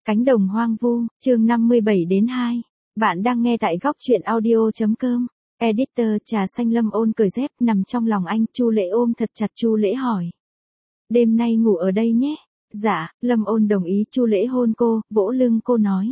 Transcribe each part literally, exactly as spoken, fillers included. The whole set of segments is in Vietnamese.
Cánh đồng hoang vu, chương năm mươi bảy đến hai. Bạn đang nghe tại góc truyện audio.com. Editor trà xanh. Lâm Ôn cởi dép nằm trong lòng anh, Chu Lễ ôm thật chặt. Chu Lễ hỏi. Đêm nay ngủ ở đây nhé. Dạ, Lâm Ôn đồng ý. Chu Lễ hôn cô, vỗ lưng cô nói.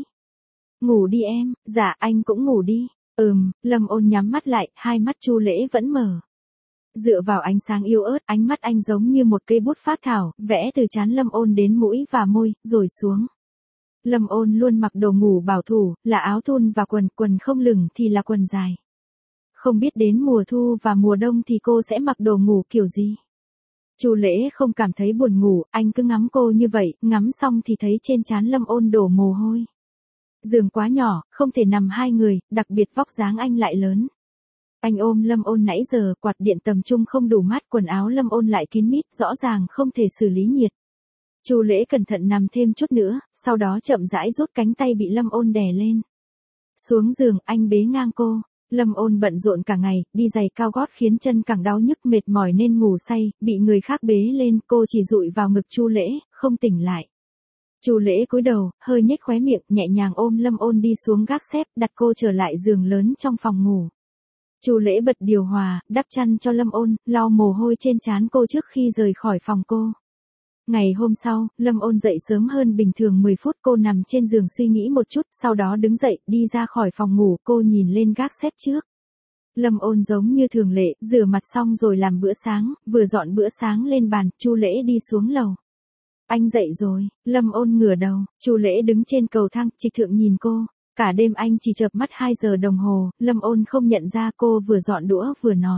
Ngủ đi em. Dạ, anh cũng ngủ đi. Ừm, Lâm Ôn nhắm mắt lại, hai mắt Chu Lễ vẫn mở. Dựa vào ánh sáng yếu ớt, ánh mắt anh giống như một cây bút phác thảo, vẽ từ trán Lâm Ôn đến mũi và môi, rồi xuống. Lâm Ôn luôn mặc đồ ngủ bảo thủ, là áo thun và quần, quần không lửng thì là quần dài. Không biết đến mùa thu và mùa đông thì cô sẽ mặc đồ ngủ kiểu gì. Chu Lễ không cảm thấy buồn ngủ, anh cứ ngắm cô như vậy, ngắm xong thì thấy trên trán Lâm Ôn đổ mồ hôi. Giường quá nhỏ, không thể nằm hai người, đặc biệt vóc dáng anh lại lớn. Anh ôm Lâm Ôn nãy giờ, quạt điện tầm trung không đủ mát, quần áo Lâm Ôn lại kín mít, rõ ràng không thể xử lý nhiệt. Chu Lễ cẩn thận nằm thêm chút nữa, sau đó chậm rãi rút cánh tay bị Lâm Ôn đè lên. Xuống giường, anh bế ngang cô. Lâm Ôn bận rộn cả ngày, đi giày cao gót khiến chân càng đau nhức, mệt mỏi nên ngủ say, bị người khác bế lên, cô chỉ dụi vào ngực Chu Lễ, không tỉnh lại. Chu Lễ cúi đầu, hơi nhếch khóe miệng, nhẹ nhàng ôm Lâm Ôn đi xuống gác xếp, đặt cô trở lại giường lớn trong phòng ngủ. Chu Lễ bật điều hòa, đắp chăn cho Lâm Ôn, lau mồ hôi trên trán cô trước khi rời khỏi phòng cô. Ngày hôm sau, Lâm Ôn dậy sớm hơn bình thường mười phút, cô nằm trên giường suy nghĩ một chút, sau đó đứng dậy, đi ra khỏi phòng ngủ, cô nhìn lên gác xếp trước. Lâm Ôn giống như thường lệ, rửa mặt xong rồi làm bữa sáng, vừa dọn bữa sáng lên bàn, Chu Lễ đi xuống lầu. Anh dậy rồi. Lâm Ôn ngửa đầu, Chu Lễ đứng trên cầu thang, trịch thượng nhìn cô. Cả đêm anh chỉ chợp mắt hai giờ đồng hồ, Lâm Ôn không nhận ra cô vừa dọn đũa vừa nói.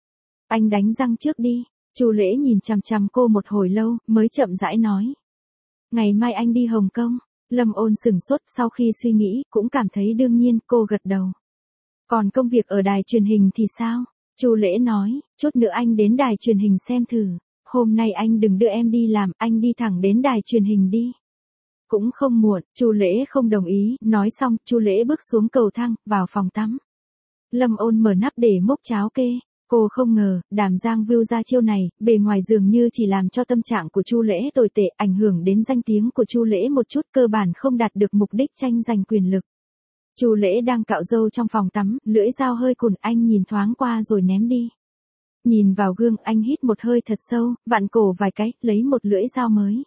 Anh đánh răng trước đi. Chu Lễ nhìn chằm chằm cô một hồi lâu, mới chậm rãi nói. Ngày mai anh đi Hồng Kông. Lâm Ôn sửng sốt, sau khi suy nghĩ, cũng cảm thấy đương nhiên, cô gật đầu. Còn công việc ở đài truyền hình thì sao? Chu Lễ nói, chút nữa anh đến đài truyền hình xem thử. Hôm nay anh đừng đưa em đi làm, anh đi thẳng đến đài truyền hình đi. Cũng không muộn. Chu Lễ không đồng ý, nói xong, Chu Lễ bước xuống cầu thang, vào phòng tắm. Lâm Ôn mở nắp để múc cháo kê. Cô không ngờ, Đàm Giang View ra chiêu này, bề ngoài dường như chỉ làm cho tâm trạng của Chu Lễ tồi tệ, ảnh hưởng đến danh tiếng của Chu Lễ một chút, cơ bản không đạt được mục đích tranh giành quyền lực. Chu Lễ đang cạo râu trong phòng tắm, lưỡi dao hơi cùn, anh nhìn thoáng qua rồi ném đi. Nhìn vào gương, anh hít một hơi thật sâu, vặn cổ vài cái, lấy một lưỡi dao mới.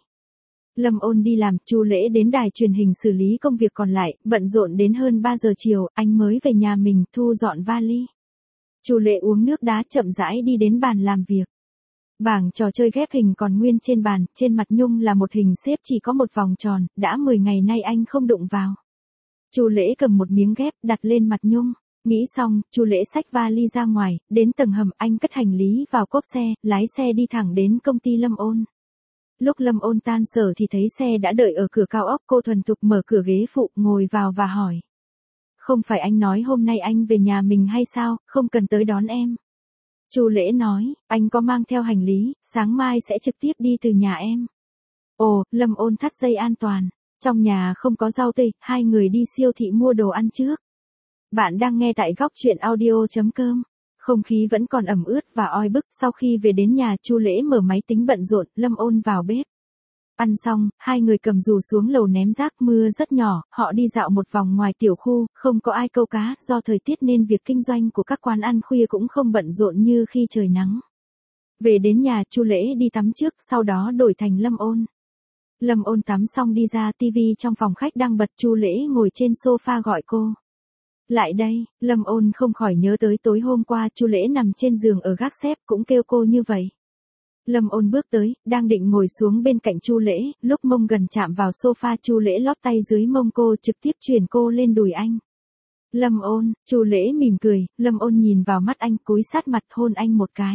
Lâm Ôn đi làm, Chu Lễ đến đài truyền hình xử lý công việc còn lại, bận rộn đến hơn ba giờ chiều, anh mới về nhà mình, thu dọn vali. Chu Lễ uống nước đá, chậm rãi đi đến bàn làm việc. Bảng trò chơi ghép hình còn nguyên trên bàn, trên mặt nhung là một hình xếp chỉ có một vòng tròn, đã mười ngày nay anh không đụng vào. Chu Lễ cầm một miếng ghép, đặt lên mặt nhung. Nghĩ xong, Chu Lễ xách vali ra ngoài, đến tầng hầm, anh cất hành lý vào cốp xe, lái xe đi thẳng đến công ty Lâm Ôn. Lúc Lâm Ôn tan sở thì thấy xe đã đợi ở cửa cao ốc, cô thuần thục mở cửa ghế phụ, ngồi vào và hỏi. Không phải anh nói hôm nay anh về nhà mình hay sao, không cần tới đón em. Chu Lễ nói, anh có mang theo hành lý, sáng mai sẽ trực tiếp đi từ nhà em. Ồ, Lâm Ôn thắt dây an toàn. Trong nhà không có rau tươi, hai người đi siêu thị mua đồ ăn trước. Bạn đang nghe tại góc truyện audio.com. Không khí vẫn còn ẩm ướt và oi bức, sau khi về đến nhà, Chu Lễ mở máy tính bận rộn, Lâm Ôn vào bếp. Ăn xong, hai người cầm dù xuống lầu ném rác, mưa rất nhỏ, họ đi dạo một vòng ngoài tiểu khu, không có ai câu cá, do thời tiết nên việc kinh doanh của các quán ăn khuya cũng không bận rộn như khi trời nắng. Về đến nhà, Chu Lễ đi tắm trước, sau đó đổi thành Lâm Ôn. Lâm Ôn tắm xong đi ra, tivi trong phòng khách đang bật, Chu Lễ ngồi trên sofa gọi cô. Lại đây. Lâm Ôn không khỏi nhớ tới tối hôm qua Chu Lễ nằm trên giường ở gác xếp cũng kêu cô như vậy. Lâm Ôn bước tới, đang định ngồi xuống bên cạnh Chu Lễ, lúc mông gần chạm vào sofa, Chu Lễ lót tay dưới mông cô, trực tiếp chuyển cô lên đùi anh. Lâm Ôn. Chu Lễ mỉm cười, Lâm Ôn nhìn vào mắt anh, cúi sát mặt hôn anh một cái.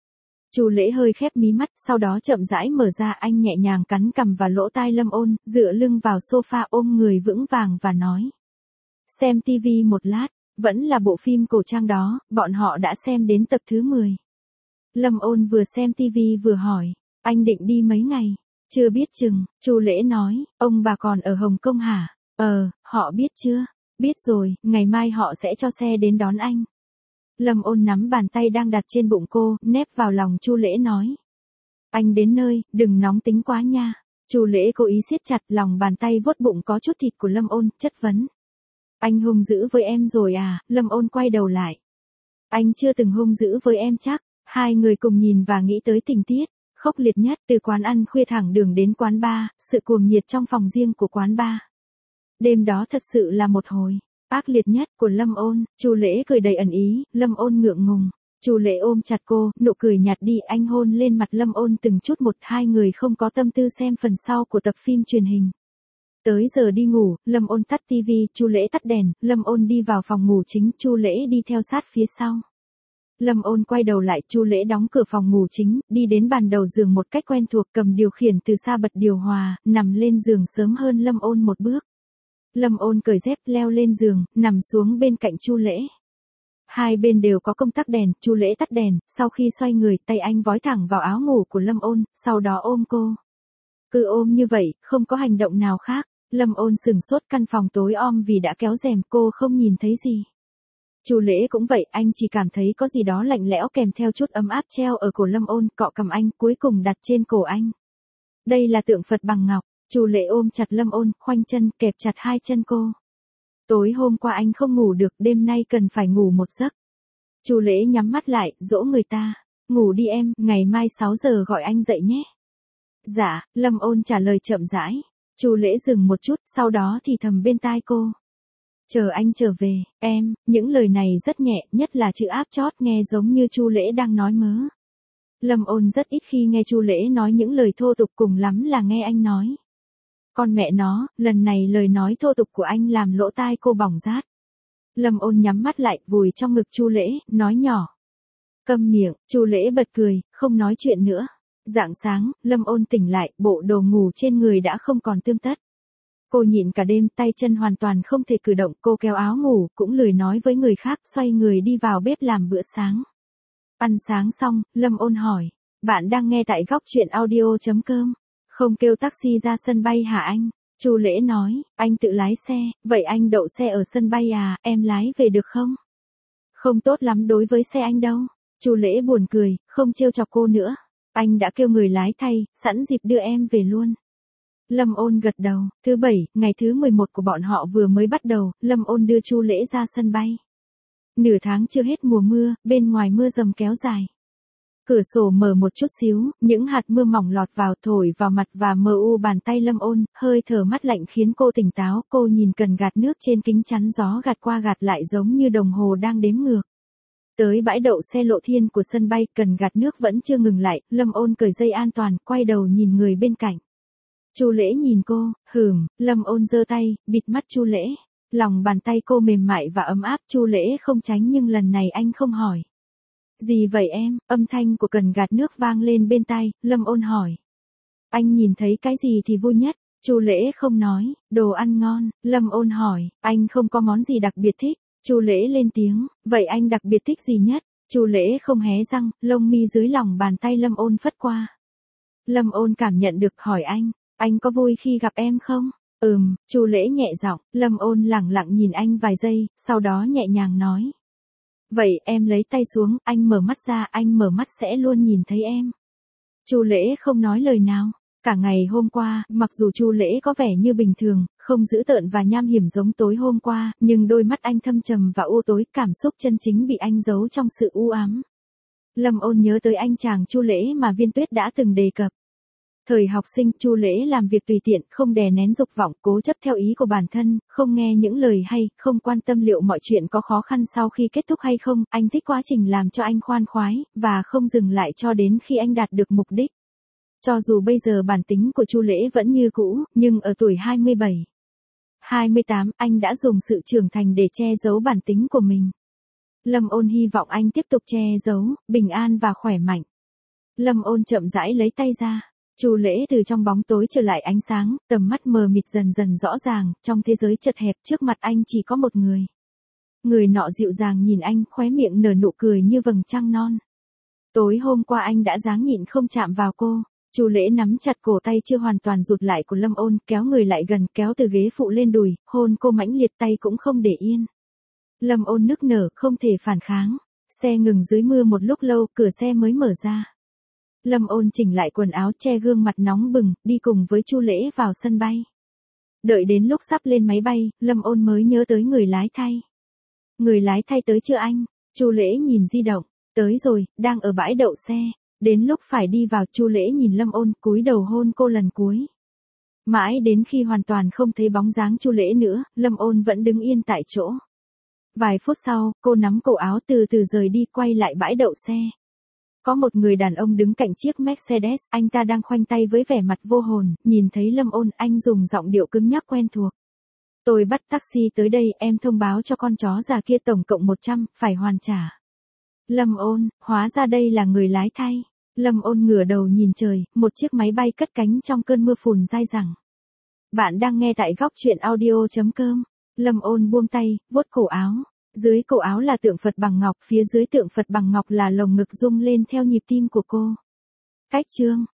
Chu Lễ hơi khép mí mắt, sau đó chậm rãi mở ra, anh nhẹ nhàng cắn cằm vào lỗ tai Lâm Ôn, dựa lưng vào sofa, ôm người vững vàng và nói. Xem tivi một lát, vẫn là bộ phim cổ trang đó, bọn họ đã xem đến tập thứ mười. Lâm Ôn vừa xem tivi vừa hỏi, anh định đi mấy ngày? Chưa biết chừng. Chu Lễ nói, ông bà còn ở Hồng Kông hả? Ờ, họ biết chưa? Biết rồi, ngày mai họ sẽ cho xe đến đón anh. Lâm Ôn nắm bàn tay đang đặt trên bụng cô, nép vào lòng Chu Lễ nói. Anh đến nơi, đừng nóng tính quá nha. Chu Lễ cố ý siết chặt lòng bàn tay vuốt bụng có chút thịt của Lâm Ôn, chất vấn. Anh hung dữ với em rồi à? Lâm Ôn quay đầu lại. Anh chưa từng hung dữ với em chắc. Hai người cùng nhìn và nghĩ tới tình tiết khốc liệt nhất, từ quán ăn khuya thẳng đường đến quán bar, sự cuồng nhiệt trong phòng riêng của quán bar. Đêm đó thật sự là một hồi ác liệt nhất của Lâm Ôn. Chu Lễ cười đầy ẩn ý, Lâm Ôn ngượng ngùng. Chu Lễ ôm chặt cô, nụ cười nhạt đi, anh hôn lên mặt Lâm Ôn từng chút một, hai người không có tâm tư xem phần sau của tập phim truyền hình. Tới giờ đi ngủ, Lâm Ôn tắt tivi, Chu Lễ tắt đèn, Lâm Ôn đi vào phòng ngủ chính, Chu Lễ đi theo sát phía sau. Lâm Ôn quay đầu lại, Chu Lễ đóng cửa phòng ngủ chính, đi đến bàn đầu giường một cách quen thuộc, cầm điều khiển từ xa bật điều hòa, nằm lên giường sớm hơn Lâm Ôn một bước. Lâm Ôn cởi dép leo lên giường, nằm xuống bên cạnh Chu Lễ. Hai bên đều có công tắc đèn, Chu Lễ tắt đèn, sau khi xoay người, tay anh vói thẳng vào áo ngủ của Lâm Ôn, sau đó ôm cô. Cứ ôm như vậy, không có hành động nào khác. Lâm Ôn sừng sốt, căn phòng tối om vì đã kéo rèm, cô không nhìn thấy gì. Chu Lễ cũng vậy, anh chỉ cảm thấy có gì đó lạnh lẽo kèm theo chút ấm áp treo ở cổ Lâm Ôn, cọ cầm anh, cuối cùng đặt trên cổ anh. Đây là tượng Phật bằng ngọc. Chu Lễ ôm chặt Lâm Ôn, khoanh chân, kẹp chặt hai chân cô. Tối hôm qua anh không ngủ được, đêm nay cần phải ngủ một giấc. Chu Lễ nhắm mắt lại, dỗ người ta. Ngủ đi em, ngày mai sáu giờ gọi anh dậy nhé. Dạ, Lâm Ôn trả lời chậm rãi. Chu Lễ dừng một chút, sau đó thì thầm bên tai cô. Chờ anh trở về, em, những lời này rất nhẹ, nhất là chữ áp chót nghe giống như Chu Lễ đang nói mớ. Lâm Ôn rất ít khi nghe Chu Lễ nói những lời thô tục, cùng lắm là nghe anh nói. Con mẹ nó, lần này lời nói thô tục của anh làm lỗ tai cô bỏng rát. Lâm Ôn nhắm mắt lại, vùi trong ngực Chu Lễ, nói nhỏ. Câm miệng. Chu Lễ bật cười, không nói chuyện nữa. Rạng sáng, Lâm Ôn tỉnh lại, bộ đồ ngủ trên người đã không còn tươm tất. Cô nhịn cả đêm, tay chân hoàn toàn không thể cử động, cô kéo áo ngủ, cũng lười nói với người khác, xoay người đi vào bếp làm bữa sáng. Ăn sáng xong, Lâm Ôn hỏi. Bạn đang nghe tại góc truyện audio chấm com. Không kêu taxi ra sân bay hả anh? Chu Lễ nói, anh tự lái xe, vậy anh đậu xe ở sân bay à, em lái về được không? Không tốt lắm đối với xe anh đâu. Chu Lễ buồn cười, không trêu chọc cô nữa. Anh đã kêu người lái thay, sẵn dịp đưa em về luôn. Lâm Ôn gật đầu. Thứ bảy, ngày thứ mười một của bọn họ vừa mới bắt đầu, Lâm Ôn đưa Chu Lễ ra sân bay. Nửa tháng chưa hết mùa mưa, bên ngoài mưa dầm kéo dài. Cửa sổ mở một chút xíu, những hạt mưa mỏng lọt vào, thổi vào mặt và mờ u bàn tay Lâm Ôn, hơi thở mát lạnh khiến cô tỉnh táo, cô nhìn cần gạt nước trên kính chắn gió gạt qua gạt lại giống như đồng hồ đang đếm ngược. Tới bãi đậu xe Lộ Thiên của sân bay, cần gạt nước vẫn chưa ngừng lại, Lâm Ôn cởi dây an toàn, quay đầu nhìn người bên cạnh. Chu Lễ nhìn cô, hừm, Lâm Ôn giơ tay, bịt mắt Chu Lễ. Lòng bàn tay cô mềm mại và ấm áp, Chu Lễ không tránh nhưng lần này anh không hỏi. Gì vậy em? Âm thanh của cần gạt nước vang lên bên tai, Lâm Ôn hỏi. Anh nhìn thấy cái gì thì vui nhất? Chu Lễ không nói. Đồ ăn ngon. Lâm Ôn hỏi. Anh không có món gì đặc biệt thích. Chu Lễ lên tiếng. Vậy anh đặc biệt thích gì nhất? Chu Lễ không hé răng, lông mi dưới lòng bàn tay Lâm Ôn phất qua. Lâm Ôn cảm nhận được, hỏi anh. Anh có vui khi gặp em không? Ừm, Chu Lễ nhẹ giọng. Lâm Ôn lẳng lặng nhìn anh vài giây, sau đó nhẹ nhàng nói. Vậy em lấy tay xuống, anh mở mắt ra, anh mở mắt sẽ luôn nhìn thấy em. Chu Lễ không nói lời nào. Cả ngày hôm qua, mặc dù Chu Lễ có vẻ như bình thường, không dữ tợn và nham hiểm giống tối hôm qua, nhưng đôi mắt anh thâm trầm và u tối, cảm xúc chân chính bị anh giấu trong sự u ám. Lâm Ôn nhớ tới anh chàng Chu Lễ mà Viên Tuyết đã từng đề cập. Thời học sinh, Chu Lễ làm việc tùy tiện, không đè nén dục vọng, cố chấp theo ý của bản thân, không nghe những lời hay, không quan tâm liệu mọi chuyện có khó khăn sau khi kết thúc hay không, anh thích quá trình làm cho anh khoan khoái, và không dừng lại cho đến khi anh đạt được mục đích. Cho dù bây giờ bản tính của Chu Lễ vẫn như cũ, nhưng ở tuổi hai mươi bảy, hai mươi tám, anh đã dùng sự trưởng thành để che giấu bản tính của mình. Lâm Ôn hy vọng anh tiếp tục che giấu, bình an và khỏe mạnh. Lâm Ôn chậm rãi lấy tay ra. Chu Lễ từ trong bóng tối trở lại ánh sáng, tầm mắt mờ mịt dần dần rõ ràng, trong thế giới chật hẹp trước mặt anh chỉ có một người. Người nọ dịu dàng nhìn anh, khóe miệng nở nụ cười như vầng trăng non. Tối hôm qua anh đã dáng nhịn không chạm vào cô. Chu Lễ nắm chặt cổ tay chưa hoàn toàn rụt lại của Lâm Ôn, kéo người lại gần, kéo từ ghế phụ lên đùi, hôn cô mãnh liệt, tay cũng không để yên. Lâm Ôn nức nở, không thể phản kháng. Xe ngừng dưới mưa một lúc lâu, cửa xe mới mở ra. Lâm Ôn chỉnh lại quần áo, che gương mặt nóng bừng, đi cùng với Chu Lễ vào sân bay. Đợi đến lúc sắp lên máy bay, Lâm Ôn mới nhớ tới người lái thay. Người lái thay tới chưa anh? Chu Lễ nhìn di động, tới rồi, đang ở bãi đậu xe. Đến lúc phải đi vào, Chu Lễ nhìn Lâm Ôn, cúi đầu hôn cô lần cuối. Mãi đến khi hoàn toàn không thấy bóng dáng Chu Lễ nữa, Lâm Ôn vẫn đứng yên tại chỗ. Vài phút sau, cô nắm cổ áo từ từ rời đi, quay lại bãi đậu xe. Có một người đàn ông đứng cạnh chiếc Mercedes, anh ta đang khoanh tay với vẻ mặt vô hồn, nhìn thấy Lâm Ôn, anh dùng giọng điệu cứng nhắc quen thuộc. Tôi bắt taxi tới đây, em thông báo cho con chó già kia tổng cộng một trăm, phải hoàn trả. Lâm Ôn, hóa ra đây là người lái thay. Lâm Ôn ngửa đầu nhìn trời, một chiếc máy bay cất cánh trong cơn mưa phùn dai dẳng. Bạn đang nghe tại góc truyện audio.com. Lâm Ôn buông tay, vuốt cổ áo. Dưới cổ áo là tượng Phật bằng ngọc, phía dưới tượng Phật bằng ngọc là lồng ngực rung lên theo nhịp tim của cô. Cách chương